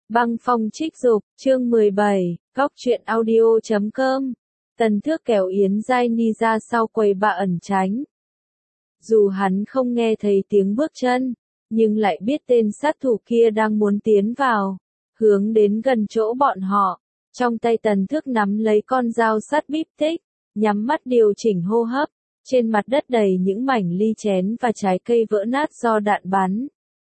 Băng phong trích dục, chương 17, góc truyện audio.com. Tần Thước kéo Yến Giai Ni ra sau quầy ba ẩn tránh. Dù hắn không nghe thấy tiếng bước chân, nhưng lại biết tên sát thủ kia đang muốn tiến vào, hướng đến gần chỗ bọn họ. Trong tay Tần Thước nắm lấy con dao sắt bíp tích, nhắm mắt điều chỉnh hô hấp. Trên mặt đất đầy những mảnh ly chén và trái cây vỡ nát do đạn bắn.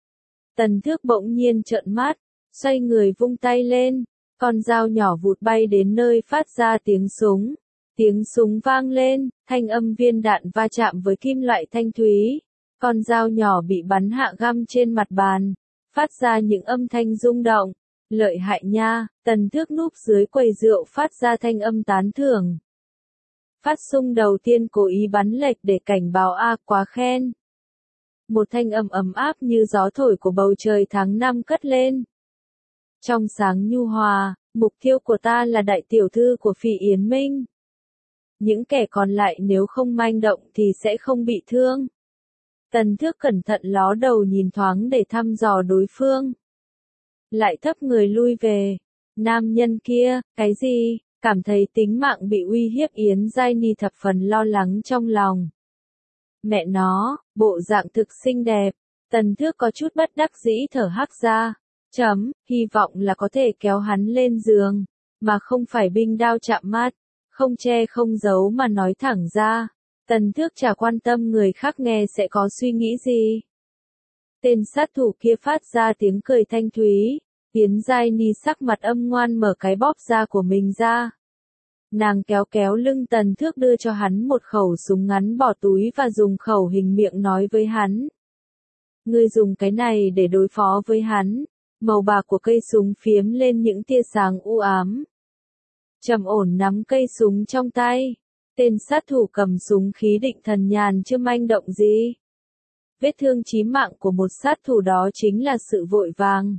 Tần Thước bỗng nhiên trợn mắt, xoay người vung tay lên, con dao nhỏ vụt bay đến nơi phát ra tiếng súng. Tiếng súng vang lên, thanh âm viên đạn va chạm với kim loại thanh thúy. Con dao nhỏ bị bắn hạ găm trên mặt bàn, phát ra những âm thanh rung động. Lợi hại nha, Tần Thước núp dưới quầy rượu phát ra thanh âm tán thưởng. Phát xung đầu tiên cố ý bắn lệch để cảnh báo quá khen. Một thanh âm ấm áp như gió thổi của bầu trời tháng 5 cất lên. Trong sáng nhu hòa, mục tiêu của ta là đại tiểu thư của Phỉ Yến Minh. Những kẻ còn lại nếu không manh động thì sẽ không bị thương. Tần Thước cẩn thận ló đầu nhìn thoáng để thăm dò đối phương. Lại thấp người lui về. Nam nhân kia, cái gì? Cảm thấy tính mạng bị uy hiếp, Yến Giai Ni thập phần lo lắng trong lòng. Mẹ nó, bộ dạng thực xinh đẹp. Tần Thước có chút bất đắc dĩ thở hắt ra. Hy vọng là có thể kéo hắn lên giường, mà không phải binh đao chạm mắt, không che không giấu mà nói thẳng ra. Tần Thước chả quan tâm người khác nghe sẽ có suy nghĩ gì. Tên sát thủ kia phát ra tiếng cười thanh thúy. Yến Giai Ni sắc mặt âm ngoan mở cái bóp da của mình ra. Nàng kéo kéo lưng Tần Thước đưa cho hắn một khẩu súng ngắn bỏ túi và dùng khẩu hình miệng nói với hắn. Ngươi dùng cái này để đối phó với hắn. Màu bạc của cây súng phiếm lên những tia sáng u ám. Trầm ổn nắm cây súng trong tay. Tên sát thủ cầm súng khí định thần nhàn chưa manh động gì. Vết thương chí mạng của một sát thủ đó chính là sự vội vàng,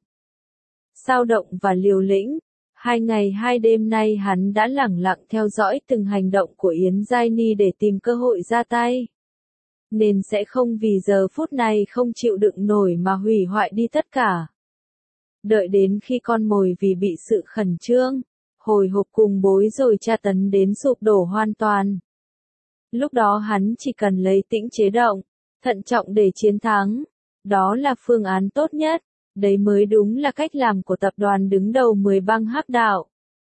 xao động và liều lĩnh. 2 ngày 2 đêm nay hắn đã lẳng lặng theo dõi từng hành động của Yến Giai Ni để tìm cơ hội ra tay. Nên sẽ không vì giờ phút này không chịu đựng nổi mà hủy hoại đi tất cả. Đợi đến khi con mồi vì bị sự khẩn trương, hồi hộp cùng bối rồi tra tấn đến sụp đổ hoàn toàn. Lúc đó hắn chỉ cần lấy tĩnh chế động, thận trọng để chiến thắng. Đó là phương án tốt nhất. Đấy mới đúng là cách làm của tập đoàn đứng đầu 10 băng hắc đạo.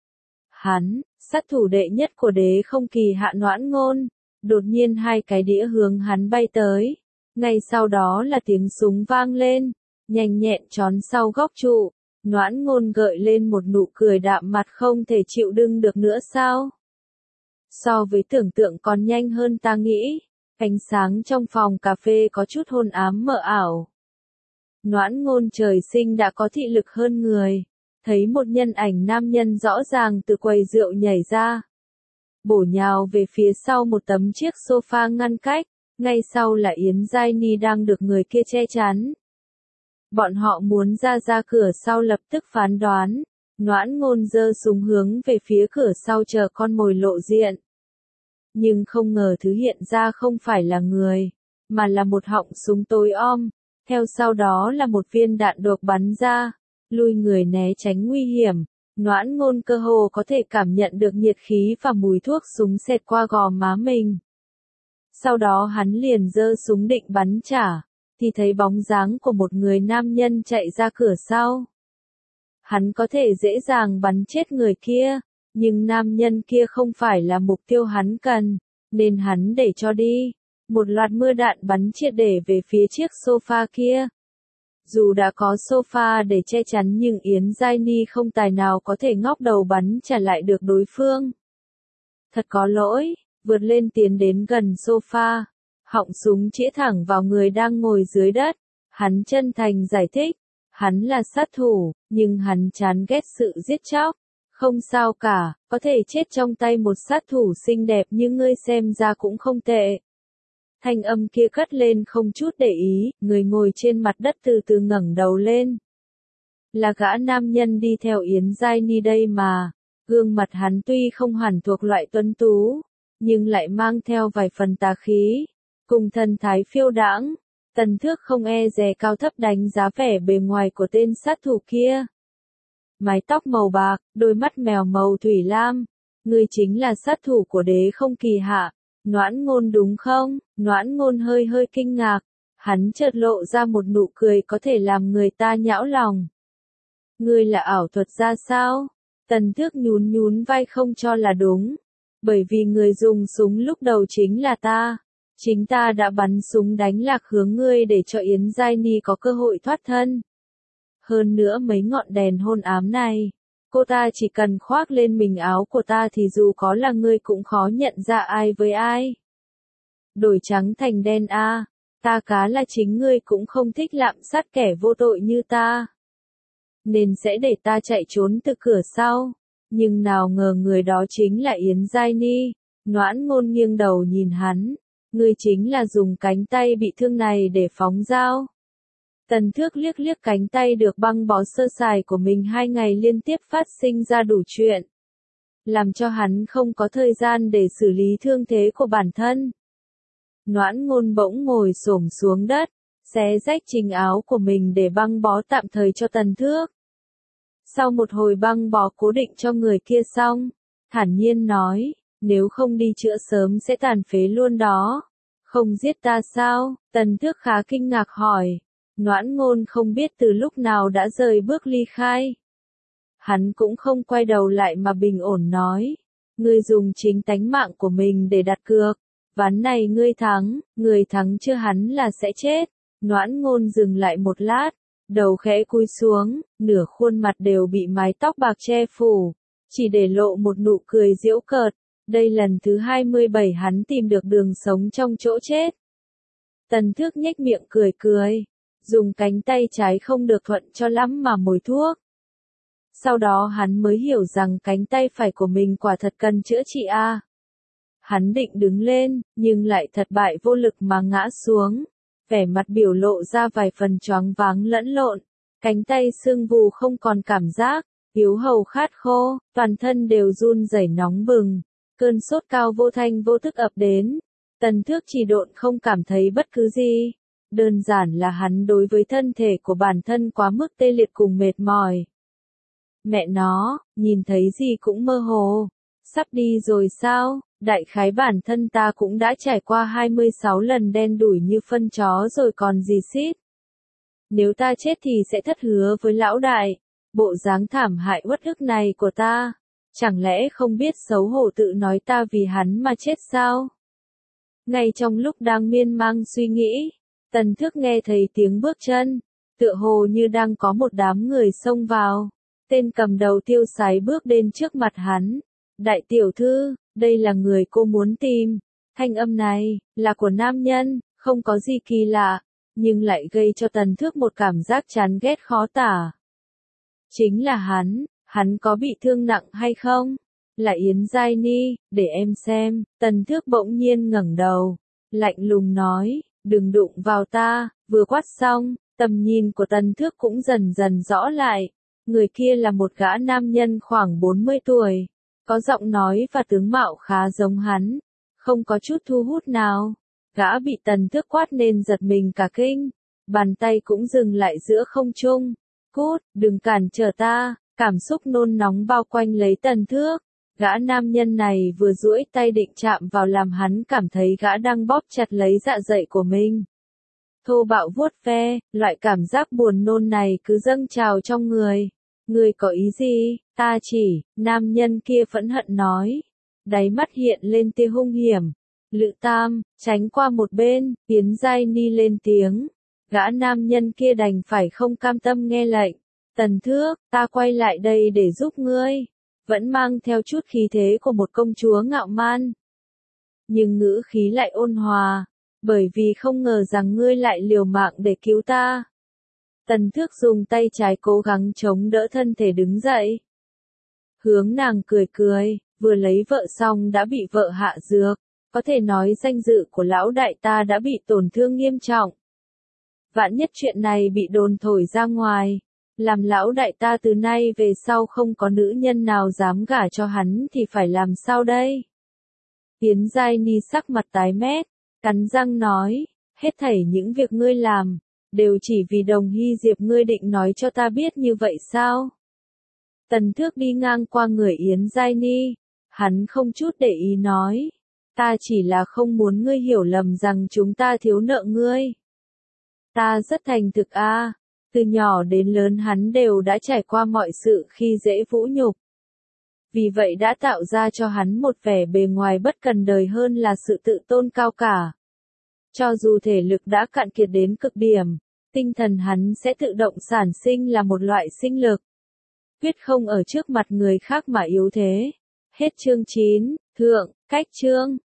Hắn, sát thủ đệ nhất của đế không kỳ Hạ Noãn Ngôn, đột nhiên 2 cái đĩa hướng hắn bay tới. Ngay sau đó là tiếng súng vang lên, nhanh nhẹn trón sau góc trụ. Noãn Ngôn gợi lên một nụ cười đạm mặt không thể chịu đựng được nữa sao? So với tưởng tượng còn nhanh hơn ta nghĩ. Ánh sáng trong phòng cà phê có chút hôn ám mờ ảo. Noãn Ngôn trời sinh đã có thị lực hơn người. Thấy một nhân ảnh nam nhân rõ ràng từ quầy rượu nhảy ra. Bổ nhào về phía sau một tấm chiếc sofa ngăn cách. Ngay sau là Yến Giai Ni đang được người kia che chắn. Bọn họ muốn ra cửa sau lập tức phán đoán. Noãn Ngôn giơ súng hướng về phía cửa sau chờ con mồi lộ diện. Nhưng không ngờ thứ hiện ra không phải là người, mà là một họng súng tối om. Theo sau đó là một viên đạn độc bắn ra. Lui người né tránh nguy hiểm. Noãn Ngôn cơ hồ có thể cảm nhận được nhiệt khí và mùi thuốc súng xẹt qua gò má mình. Sau đó hắn liền giơ súng định bắn trả, thì thấy bóng dáng của một người nam nhân chạy ra cửa sau. Hắn có thể dễ dàng bắn chết người kia, nhưng nam nhân kia không phải là mục tiêu hắn cần, nên hắn để cho đi. Một loạt mưa đạn bắn triệt để về phía chiếc sofa kia. Dù đã có sofa để che chắn nhưng Yến Giai Ni không tài nào có thể ngóc đầu bắn trả lại được đối phương. Thật có lỗi, vượt lên tiến đến gần sofa. Họng súng chĩa thẳng vào người đang ngồi dưới đất. Hắn chân thành giải thích. Hắn là sát thủ, nhưng hắn chán ghét sự giết chóc. Không sao cả, có thể chết trong tay một sát thủ xinh đẹp như ngươi xem ra cũng không tệ. Thanh âm kia cất lên không chút để ý, người ngồi trên mặt đất từ từ ngẩng đầu lên. Là gã nam nhân đi theo Yến Giai Ni đây mà. Gương mặt hắn tuy không hẳn thuộc loại tuấn tú, nhưng lại mang theo vài phần tà khí, cùng thần thái phiêu đãng. Tần Thước không e dè cao thấp đánh giá vẻ bề ngoài của tên sát thủ kia. mái tóc màu bạc, đôi mắt mèo màu thủy lam. Ngươi chính là sát thủ của Đế Không Kỳ hạ. Noãn Ngôn đúng không? Noãn Ngôn hơi hơi kinh ngạc. Hắn chợt lộ ra một nụ cười có thể làm người ta nhão lòng. Ngươi là ảo thuật ra sao? Tần Thước nhún nhún vai không cho là đúng. Bởi vì người dùng súng lúc đầu chính là ta. Chính ta đã bắn súng đánh lạc hướng ngươi để cho Yến Giai Ni có cơ hội thoát thân. Hơn nữa mấy ngọn đèn hôn ám này, cô ta chỉ cần khoác lên mình áo của ta thì dù có là ngươi cũng khó nhận ra ai với ai. Đổi trắng thành đen a, ta cá là chính ngươi cũng không thích lạm sát kẻ vô tội như ta. Nên sẽ để ta chạy trốn từ cửa sau. Nhưng nào ngờ người đó chính là Yến Giai Ni. Noãn Ngôn nghiêng đầu nhìn hắn. Ngươi chính là dùng cánh tay bị thương này để phóng dao. Tần Thước liếc liếc cánh tay được băng bó sơ sài của mình 2 ngày liên tiếp phát sinh ra đủ chuyện. Làm cho hắn không có thời gian để xử lý thương thế của bản thân. Noãn Ngôn bỗng ngồi xổm xuống đất, xé rách trình áo của mình để băng bó tạm thời cho Tần Thước. Sau một hồi băng bó cố định cho người kia xong, thản nhiên nói, nếu không đi chữa sớm sẽ tàn phế luôn đó. Không giết ta sao? Tần Thước khá kinh ngạc hỏi. Noãn Ngôn không biết từ lúc nào đã rời bước ly khai. Hắn cũng không quay đầu lại mà bình ổn nói. Ngươi dùng chính tánh mạng của mình để đặt cược. Ván này ngươi thắng, người thắng chưa hắn là sẽ chết. Noãn Ngôn dừng lại một lát, đầu khẽ cúi xuống, nửa khuôn mặt đều bị mái tóc bạc che phủ, chỉ để lộ một nụ cười giễu cợt. Đây lần thứ 27 hắn tìm được đường sống trong chỗ chết. Tần Thước nhếch miệng cười cười, dùng cánh tay trái không được thuận cho lắm mà mồi thuốc. Sau đó hắn mới hiểu rằng cánh tay phải của mình quả thật cần chữa trị a. Hắn định đứng lên, nhưng lại thật bại vô lực mà ngã xuống. Vẻ mặt biểu lộ ra vài phần choáng váng lẫn lộn. Cánh tay sưng vù không còn cảm giác, yếu hầu khát khô, toàn thân đều run rẩy nóng bừng. Cơn sốt cao vô thanh vô thức ập đến. Tần Thước chỉ độn không cảm thấy bất cứ gì. Đơn giản là hắn đối với thân thể của bản thân quá mức tê liệt cùng mệt mỏi. Mẹ nó, nhìn thấy gì cũng mơ hồ. Sắp đi rồi sao? Đại khái bản thân ta cũng đã trải qua 26 lần đen đủi như phân chó rồi còn gì xít. Nếu ta chết thì sẽ thất hứa với lão đại. Bộ dáng thảm hại uất ức này của ta. Chẳng lẽ không biết xấu hổ tự nói ta vì hắn mà chết sao? Ngay trong lúc đang miên man suy nghĩ, Tần Thước nghe thấy tiếng bước chân, tựa hồ như đang có một đám người xông vào. Tên cầm đầu tiêu sái bước đến trước mặt hắn. Đại tiểu thư, đây là người cô muốn tìm. Thanh âm này, là của nam nhân, không có gì kỳ lạ, nhưng lại gây cho Tần Thước một cảm giác chán ghét khó tả. Chính là hắn có bị thương nặng hay không? Là Yến Giai Ni, để em xem. Tần Thước bỗng nhiên ngẩng đầu, lạnh lùng nói, đừng đụng vào ta. Vừa quát xong, tầm nhìn của Tần Thước cũng dần dần rõ lại. Người kia là một gã nam nhân khoảng 40 tuổi, có giọng nói và tướng mạo khá giống hắn, không có chút thu hút nào. Gã bị Tần Thước quát nên giật mình cả kinh, bàn tay cũng dừng lại giữa không trung. Cút, đừng cản trở ta. Cảm xúc nôn nóng bao quanh lấy Tần Thước. Gã nam nhân này vừa duỗi tay định chạm vào làm hắn cảm thấy gã đang bóp chặt lấy dạ dày của mình. Thô bạo vuốt ve, loại cảm giác buồn nôn này cứ dâng trào trong người. Ngươi có ý gì? Ta chỉ, nam nhân kia phẫn hận nói. Đáy mắt hiện lên tia hung hiểm. Lự Tam, tránh qua một bên. Yến Giai Ni lên tiếng. Gã nam nhân kia đành phải không cam tâm nghe lệnh. Tần Thước, ta quay lại đây để giúp ngươi. Vẫn mang theo chút khí thế của một công chúa ngạo man. Nhưng ngữ khí lại ôn hòa. Bởi vì không ngờ rằng ngươi lại liều mạng để cứu ta. Tần Thước dùng tay trái cố gắng chống đỡ thân thể đứng dậy. Hướng nàng cười cười, vừa lấy vợ xong đã bị vợ hạ dược. Có thể nói danh dự của lão đại ta đã bị tổn thương nghiêm trọng. Vạn nhất chuyện này bị đồn thổi ra ngoài. Làm lão đại ta từ nay về sau không có nữ nhân nào dám gả cho hắn thì phải làm sao đây? Yến Giai Ni sắc mặt tái mét, cắn răng nói, hết thảy những việc ngươi làm, đều chỉ vì Đồng Hy Diệp. Ngươi định nói cho ta biết như vậy sao? Tần Thước đi ngang qua người Yến Giai Ni, hắn không chút để ý nói, ta chỉ là không muốn ngươi hiểu lầm rằng chúng ta thiếu nợ ngươi. Ta rất thành thực a, từ nhỏ đến lớn hắn đều đã trải qua mọi sự khi dễ vũ nhục. Vì vậy đã tạo ra cho hắn một vẻ bề ngoài bất cần đời hơn là sự tự tôn cao cả. Cho dù thể lực đã cạn kiệt đến cực điểm, tinh thần hắn sẽ tự động sản sinh là một loại sinh lực. Quyết không ở trước mặt người khác mà yếu thế. Hết chương 9, thượng, cách chương.